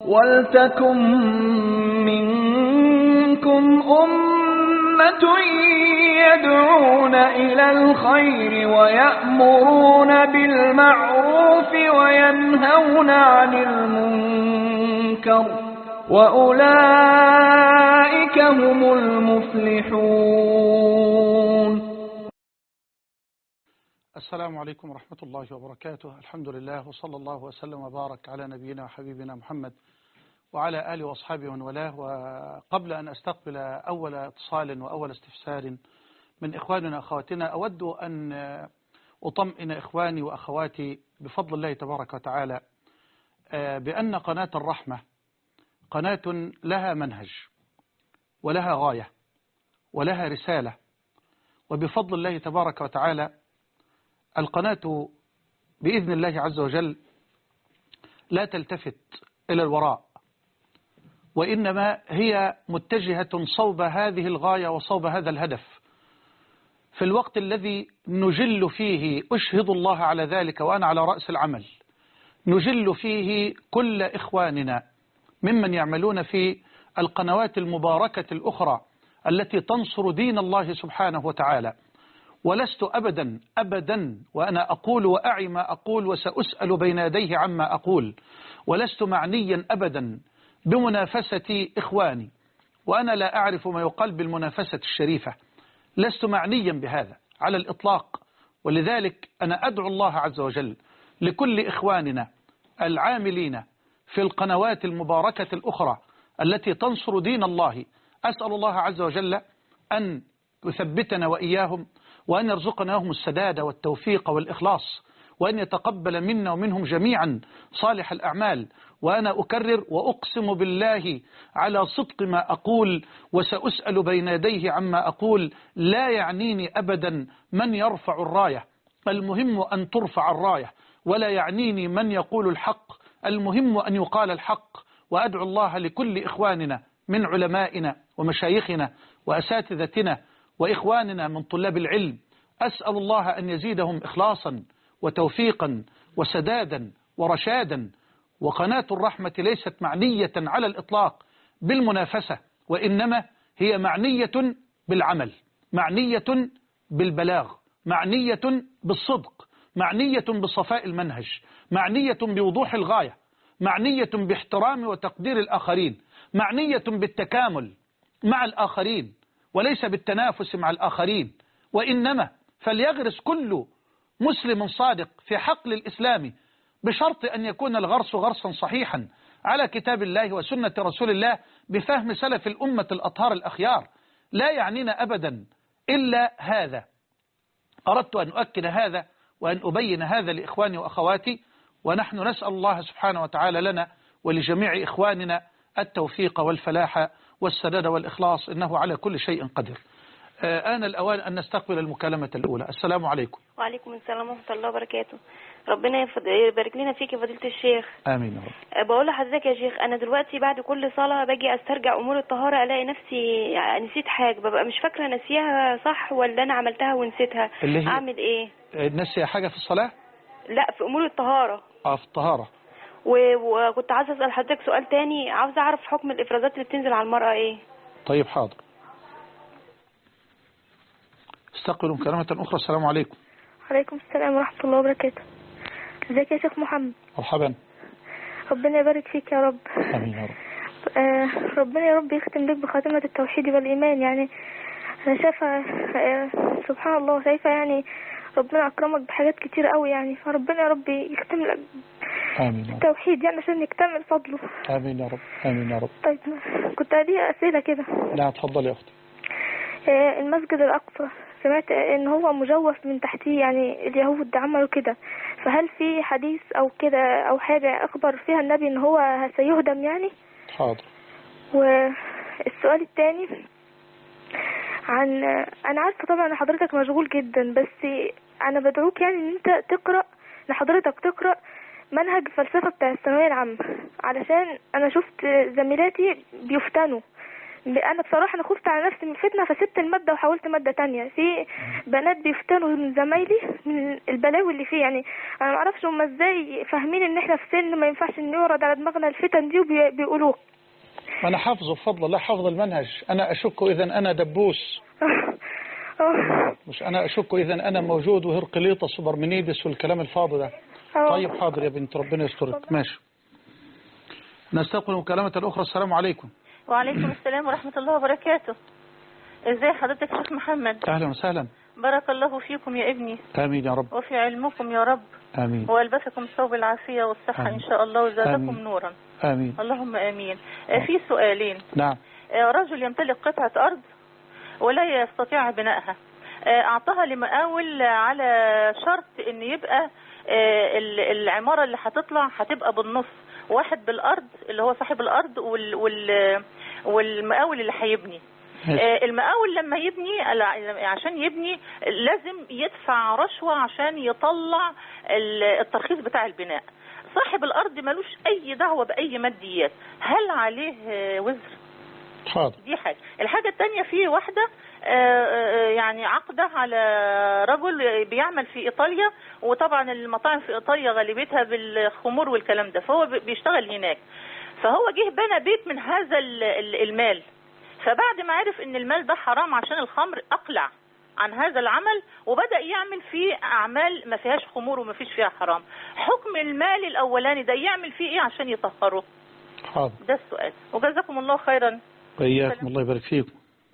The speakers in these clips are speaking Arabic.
ولتكن منكم أمة يدعون إلى الخير ويأمرون بالمعروف وينهون عن المنكر وأولئك هم المفلحون. السلام عليكم ورحمة الله وبركاته. الحمد لله وصلى الله وسلم وبارك على نبينا وحبيبنا محمد وعلى آله وأصحابه ومن والاه. وقبل أن أستقبل أول اتصال وأول استفسار من إخواننا وأخواتنا، أود أن أطمئن إخواني وأخواتي بفضل الله تبارك وتعالى بأن قناة الرحمة قناة لها منهج ولها غاية ولها رسالة، وبفضل الله تبارك وتعالى القناة بإذن الله عز وجل لا تلتفت إلى الوراء، وإنما هي متجهة صوب هذه الغاية وصوب هذا الهدف في الوقت الذي نجل فيه، أشهد الله على ذلك وأنا على رأس العمل، نجل فيه كل إخواننا ممن يعملون في القنوات المباركة الأخرى التي تنصر دين الله سبحانه وتعالى. ولست أبدا وأنا أقول وأعي ما أقول وسأسأل بين يديه عما أقول، ولست معنيا أبدا بمنافسة إخواني، وأنا لا أعرف ما يقال بالمنافسة الشريفة، لست معنيا بهذا على الإطلاق. ولذلك أنا أدعو الله عز وجل لكل إخواننا العاملين في القنوات المباركة الأخرى التي تنصر دين الله، أسأل الله عز وجل أن يثبتنا وإياهم، وأن يرزقنا هم السداد والتوفيق والإخلاص، وأن يتقبل منا ومنهم جميعا صالح الأعمال. وأنا أكرر وأقسم بالله على صدق ما أقول، وسأسأل بين يديه عما أقول، لا يعنيني أبدا من يرفع الراية، المهم أن ترفع الراية، ولا يعنيني من يقول الحق، المهم أن يقال الحق. وأدعو الله لكل إخواننا من علمائنا ومشايخنا وأساتذتنا وإخواننا من طلاب العلم، أسأل الله أن يزيدهم إخلاصا وتوفيقا وسدادا ورشادا. وقناة الرحمة ليست معنية على الإطلاق بالمنافسة، وإنما هي معنية بالعمل، معنية بالبلاغ، معنية بالصدق، معنية بصفاء المنهج، معنية بوضوح الغاية، معنية باحترام وتقدير الآخرين، معنية بالتكامل مع الآخرين وليس بالتنافس مع الآخرين. وإنما فليغرس كل مسلم صادق في حقل الإسلام، بشرط أن يكون الغرس غرسا صحيحا على كتاب الله وسنة رسول الله بفهم سلف الأمة الأطهار الأخيار. لا يعنينا أبدا إلا هذا. أردت أن أؤكد هذا وأن أبين هذا لإخواني وأخواتي، ونحن نسأل الله سبحانه وتعالى لنا ولجميع إخواننا التوفيق والفلاح والسداد والإخلاص، إنه على كل شيء قدير. آن الأوان أن نستقبل المكالمة الأولى. السلام عليكم. وعليكم السلام ورحمة الله وبركاته. ربنا يبارك لنا فيك يا فضيلة الشيخ. آمين يا رب. بقول لحضرتك يا شيخ، أنا دلوقتي بعد كل صلاة باجي أسترجع أمور الطهارة، ألاقي نفسي نسيت حاجة، ببقى مش فاكرة نسيها صح ولا أنا عملتها ونسيتها. أعمل إيه؟ نسي حاجة في الصلاة؟ لا، في أمور الطهارة. في الطهارة. وكنت عايزة أسأل حضرتك سؤال تاني، عاوزة أعرف حكم الإفرازات اللي بتنزل على المرأة إيه؟ طيب حاضر. استقبلوا مكالمة أخرى. السلام عليكم. وعليكم السلام ورحمة الله وبركاته. ازيك يا شيخ محمد؟ مرحبا. ربنا يبارك فيك يا رب. آمين يا رب. ربنا يا رب يختم بك بخاتمة التوحيد والإيمان. يعني أنا شايفة سبحان الله، شايفة يعني ربنا أكرمك بحاجات كتير قوي، يعني فربنا يا رب يختم لك التوحيد يعني عشان يكتمل فضله. آمين يا رب. آمين يا رب. طيب كنت لي أسئلة كده. لا اتفضل يا أختي. المسجد الأقصى سمعت ان هو مجوف من تحتيه، يعني اليهود عملوا كده، فهل في حديث او كده او حاجة اخبر فيها النبي ان هو سيهدم يعني؟ حاضر. والسؤال الثاني عن، انا عارفة طبعا حضرتك مشغول جدا، بس انا بدعوك يعني ان انت تقرأ، لحضرتك تقرأ منهج فلسفة بتاع الثانوية العامة، علشان انا شفت زميلاتي بيفتنوا انا بصراحه انا خفت على نفسي من الفتنه، فسبت الماده وحاولت ماده تانية. في بنات بيفتنوا من زمايلي من البلاوي اللي فيه، يعني انا ما اعرفش هم ازاي فاهمين ان احنا في سن ما ينفعش ان يورد على دماغنا الفتن دي وبيقولوه. انا حافظه بفضل الله، حافظ المنهج. انا اشك اذا انا دبوس مش انا اشك اذا انا موجود وهرقليطس وبرمنيدس والكلام الفاضي ده. طيب حاضر يا بنت، ربنا يسترك. ماشي، نستقبل مكالمة الأخرى. السلام عليكم. وعليكم السلام ورحمة الله وبركاته. ازاي حضرتك يا شيخ محمد؟ أهلا وسهلا. بارك الله فيكم يا ابني. آمين يا رب. وفي علمكم يا رب. آمين. وألبسكم ثوب العافية والصحة آمين. إن شاء الله وزادكم آمين. نورا. آمين. اللهم آمين. في سؤالين. نعم. رجل يمتلك قطعة أرض ولا يستطيع بنائها، أعطاها لمقاول على شرط إن يبقى العمارة اللي هتطلع هتبقى بالنص، واحد بالأرض اللي هو صاحب الأرض والمقاول اللي هيبني. المقاول لما يبني عشان يبني لازم يدفع رشوة عشان يطلع الترخيص بتاع البناء. صاحب الأرض ملوش أي دعوة بأي ماديات، هل عليه وزر؟ حاضر. دي حاجة. الحاجة التانية، في واحدة يعني عقدة على رجل بيعمل في إيطاليا، وطبعا المطاعم في إيطاليا غالبيتها بالخمور والكلام ده، فهو بيشتغل هناك. فهو جه بنى بيت من هذا المال، فبعد ما عرف ان المال ده حرام عشان الخمر اقلع عن هذا العمل وبدأ يعمل فيه اعمال ما فيهاش خمور وما فيش فيها حرام. حكم المال الاولاني ده يعمل فيه ايه عشان يطهره؟ حاضر. ده السؤال، وجزاكم الله خيرا. وإياكم، الله يبارك فيكم.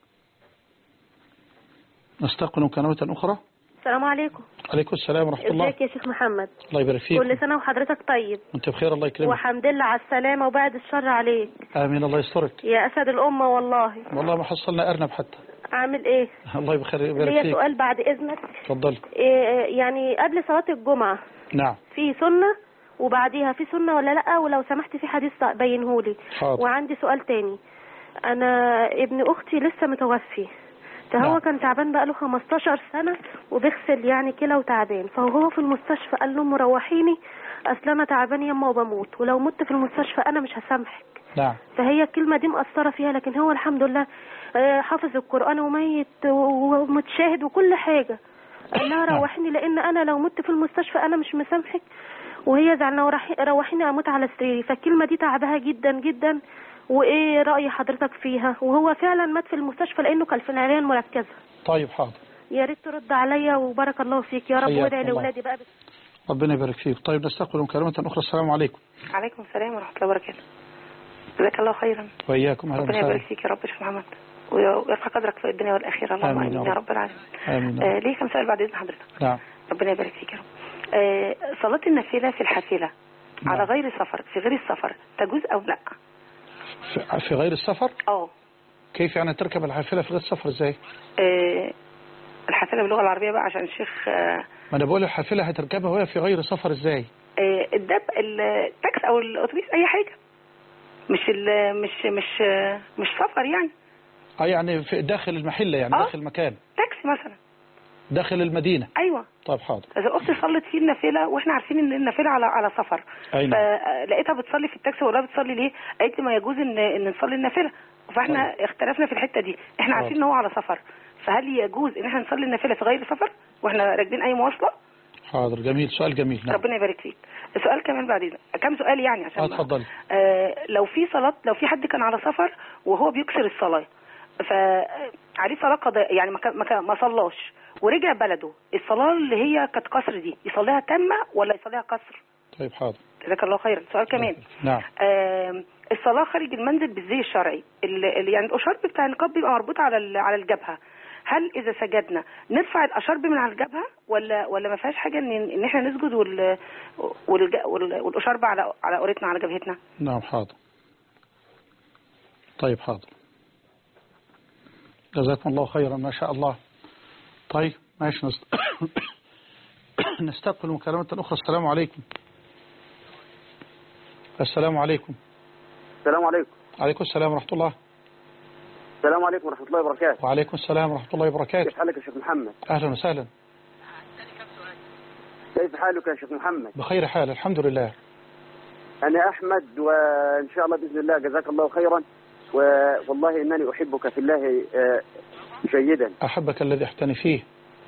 نستقبل مكالمة أخرى. السلام عليكم. عليكم السلام ورحمة الله. ازيك يا شيخ محمد؟ الله يبارك فيك. كل سنة وحضرتك طيب. وانت بخير، الله يكرمك. وحمد لله على السلامة وبعد الشر عليك. آمين، الله يسترك. يا أسد الأمة والله. والله ما حصلنا أرنب حتى. عامل إيه؟ الله بخير، يبارك فيك. ليا سؤال بعد إذنك. اتفضل. يعني قبل صلاة الجمعة نعم. في سنة وبعديها في سنة ولا لأ؟ ولو سمحت في حديث بينهولي. حاضر. وعندي سؤال تاني، أنا ابن أختي لسه متوفي، فهو كان تعبان بقاله 15 سنة وبيغسل يعني كلى وتعبان، فهو في المستشفى قال لهم روحيني اصل انا تعبان يما وبموت، ولو مت في المستشفى انا مش هسامحك. نعم. فهي الكلمة دي مأثرة فيها، لكن هو الحمد لله حافظ القرآن وميت ومتشاهد وكل حاجة. قال لها روحيني لان انا لو مت في المستشفى انا مش مسامحك، وهي زعلانة روحيني اموت على سريري. فالكلمة دي تعبها جدا جدا، وايه رأي حضرتك فيها؟ وهو فعلا مات في المستشفى لانه كان في العناية المركزة. طيب حاضر. يا ريت ترد عليا وبارك الله فيك يا رب، وادعي لاولادي بقى. ربنا يبارك فيك. طيب نستقبل مكالمة أخرى. السلام عليكم. عليكم السلام ورحمة الله وبركاته. جزاك الله خيرا. وإياكم. ربنا يبارك فيك يا رب يا شيخ محمد ويرفع قدرك في الدنيا والآخرة. اللهم آمين يا رب العالمين. آمين. ليه كم سؤال بعد إذن حضرتك؟ نعم. ربنا يبارك فيك يا رب. صلاة النافلة في الحافلة على غير سفر، في غير السفر تجوز أو لا؟ في غير السفر؟ كيف يعني تركب الحافلة في غير السفر ازاي؟ الحافلة باللغة العربية بقى عشان الشيخ ما انا بقول الحافلة هتركبها وهي في غير سفر ازاي؟ التاكس او الاتوبيس اي حاجة، مش سفر يعني. يعني في داخل المحلة يعني داخل المكان، تاكسي مثلا داخل المدينة. ايوه. طب حاضر. اذا اختي صلت فيه النافلة واحنا عارفين ان النافلة على سفر، فلقيتها بتصلي في التاكسي ولا بتصلي ليه؟ قالت لي ما يجوز ان نصلي النافلة، فاحنا اختلفنا في الحتة دي. احنا عارفين ان هو على سفر، فهل يجوز ان احنا نصلي النافلة في غير سفر واحنا راكبين اي مواصلة؟ حاضر. جميل، سؤال جميل. نعم. ربنا يبارك فيك. سؤال كمان بعدين، كم سؤال يعني عشان اتفضل. لو في حد كان على سفر وهو بيكسر الصلاة، فعليه صلاة قضاء يعني ما صلاش ورجع بلده، الصلاة اللي هي كانت قصر دي يصليها تامة ولا يصليها قصر؟ طيب حاضر. جزاك الله خيرا. سؤال كمان. نعم. الصلاة خارج المنزل بالزي الشرعي، يعني الأشارب بتاع النقاب بيبقى مربوط على الجبهة، هل إذا سجدنا نرفع الأشارب من على الجبهة ولا ما فيهاش حاجة إن إحنا نسجد والأشارب على قورتنا على جبهتنا؟ نعم حاضر. طيب حاضر. جزاكم الله خيرا ما شاء الله. طيب ماشي. نستقبل مكالمة أخرى. السلام عليكم. السلام عليكم. السلام عليكم. عليكم السلام ورحمة الله. السلام عليكم ورحمة الله وبركاته. وعليكم السلام ورحمة الله وبركاته. كيف حالك يا شيخ محمد؟ أهلا وسهلا. كيف حالك يا شيخ محمد؟ بخير حال الحمد لله. أنا أحمد، وإن شاء الله بإذن الله جزاك الله خيرا. والله إنني أحبك في الله جيدا. أحبك الذي أحتني فيه.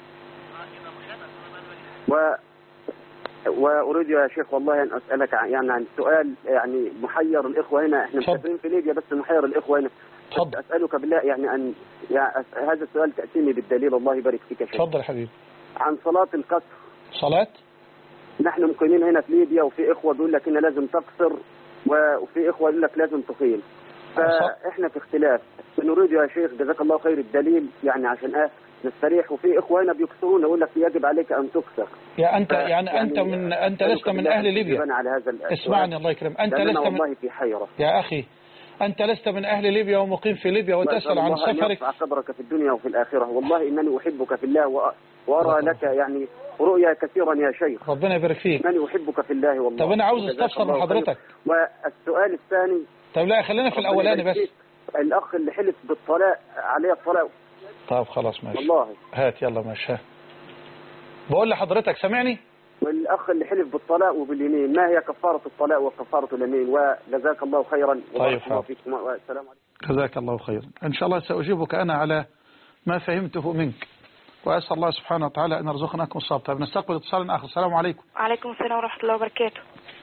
وأريد يا شيخ والله أن أسألك يعني عن سؤال يعني محير الإخوة هنا. إحنا مسافرين في ليبيا بس محير الإخوة هنا. أسألك بالله يعني هذا السؤال تأتيني بالدليل. الله يبارك فيك يا شيخ. تفضل يا حبيبي. عن صلاة القصر. صلاة؟ نحن مقيمين هنا في ليبيا وفي إخوة بيقول لك إن لازم تقصر وفي إخوة يقول لك لازم تقيم. فإحنا في اختلاف. نريد يا شيخ جزاك الله خير الدليل يعني عشان نستريح. وفي إخوة هنا بيكسرون يقول لك يجب عليك أن تكسر. يا أنت يعني أنت لست من أهل ليبيا. اسمعني الله يكرم. أنت لست من والله في حيرة يا أخي. أنت لست من أهل ليبيا ومقيم في ليبيا وتسأل عن سفرك. الله يرفع قدرك في الدنيا وفي الآخرة. والله إنني أحبك في الله وأرى لك يعني رؤيا كثيرا يا شيخ. ربنا يبارك فيك. إنني أحبك في الله والله. طب أنا عاوز استفسر من حضرتك. والسؤال الثاني. طب لا خلينا في الأولاني بس. الأخ اللي حلف بالطلاق عليه الطلاق. طب خلاص ماشي. والله. هات يلا ماشي. بقول لحضرتك سامعني؟ والأخ اللي حلف بالطلاق وباليمين ما هي كفارة الطلاق وكفارة اليمين؟ وجزاك الله خيرا. طيب والسلام عليكم. جزاك الله خيرا. إن شاء الله سأجيبك أنا على ما فهمته منك وأسأل الله سبحانه وتعالى أن يرزقناكم الصبر. طيب نستقبل اتصال آخر. السلام عليكم. وعليكم السلام ورحمة الله وبركاته.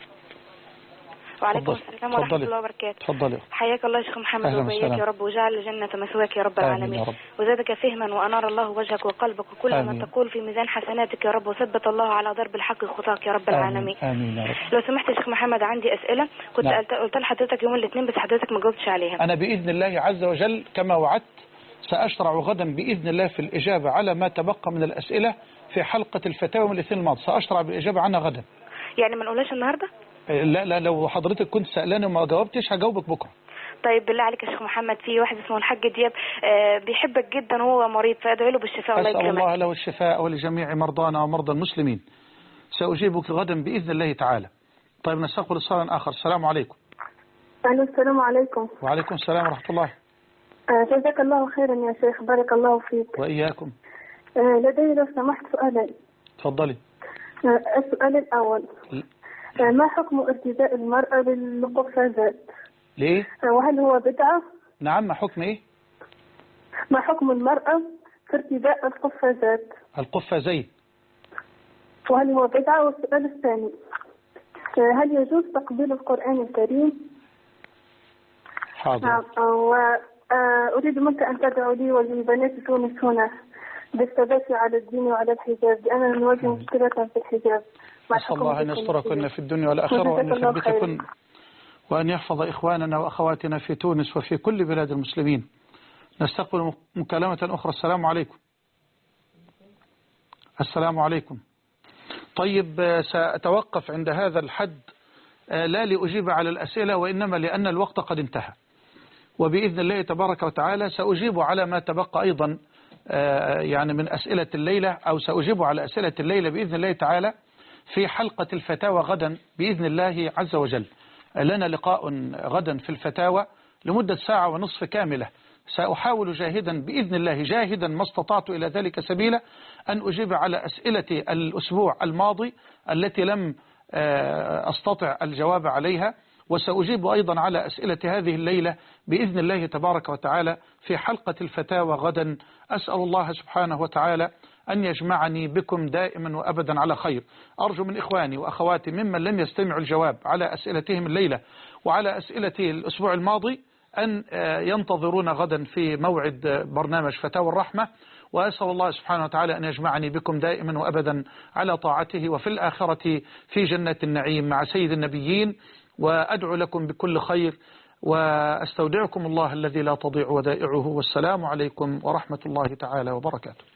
وعليكم السلام ورحمة الله وبركاته. تفضلي. حياك الله يا شيخ محمد وبياك يا رب وجعل الجنة مثواك يا رب العالمين. وزادك فهما وأنار الله وجهك وقلبك وكل ما تقول في ميزان حسناتك يا رب وثبت الله على ضرب الحق خطاك يا رب العالمين. آمين يا رب. لو سمحت يا شيخ محمد عندي أسئلة كنت قلت لحضرتك يوم الاثنين بس حضرتك ما جاوبتش عليها. أنا بإذن الله عز وجل كما وعدت سأشرع غدا بإذن الله في الإجابة على ما تبقى من الأسئلة في حلقة الفتاوى من الاثنين الماضي. سأشرع بالإجابة عنها غدا. يعني ما نقولهاش النهاردة؟ لا لو حضرتك كنت سألاني وما جاوبتش هجاوبك بكرة. طيب بالله عليك يا شيخ محمد في واحد اسمه الحاج دياب بيحبك جدا وهو مريض فادعي له بالشفاء الله يكرمك. أسأل الله له الشفاء ولجميع مرضانا ومرضى المسلمين. سأجيبك غدا بإذن الله تعالى. طيب نستقبل اتصال آخر. السلام عليكم. السلام عليكم. وعليكم السلام ورحمة الله. جزاك الله خيرا يا شيخ بارك الله فيك. وإياكم. لدي لو سمحت سؤالين. تفضلي. السؤال الأول ما حكم ارتداء المرأة للقفازات؟ ليه؟ وهل هو بدعة؟ نعم. ما حكم إيه؟ ما حكم المرأة في ارتداء القفازات؟ القفازين. وهل هو بدعة؟ والسؤال الثاني هل يجوز تقبيل القرآن الكريم؟ حاضر. وأريد منك أن تدعو لي ولبنات تونس هنا بالثبات على الدين وعلى الحجاب لأننا نواجه مشكلة في الحجاب. أسأل الله أن يستركن في الدنيا والآخرة وأن يثبتكن وأن يحفظ إخواننا وأخواتنا في تونس وفي كل بلاد المسلمين. نستقبل مكالمة أخرى. السلام عليكم. السلام عليكم. طيب سأتوقف عند هذا الحد لا لأجيب على الأسئلة وإنما لأن الوقت قد انتهى وبإذن الله تبارك وتعالى سأجيب على ما تبقى أيضا يعني من أسئلة الليلة أو سأجيب على أسئلة الليلة بإذن الله تعالى في حلقة الفتاوى غدا بإذن الله عز وجل. لنا لقاء غدا في الفتاوى لمدة ساعة ونصف كاملة. سأحاول جاهدا بإذن الله جاهدا ما استطعت إلى ذلك سبيلا أن أجيب على أسئلة الأسبوع الماضي التي لم أستطع الجواب عليها وسأجيب أيضا على أسئلة هذه الليلة بإذن الله تبارك وتعالى في حلقة الفتاوى غدا. أسأل الله سبحانه وتعالى أن يجمعني بكم دائما وأبدا على خير. أرجو من إخواني وأخواتي ممن لم يستمعوا الجواب على أسئلتهم الليلة وعلى أسئلة الأسبوع الماضي أن ينتظرون غدا في موعد برنامج فتاوى الرحمة. وأسأل الله سبحانه وتعالى أن يجمعني بكم دائما وأبدا على طاعته وفي الآخرة في جنة النعيم مع سيد النبيين. وأدعو لكم بكل خير وأستودعكم الله الذي لا تضيع ودائعه. والسلام عليكم ورحمة الله تعالى وبركاته.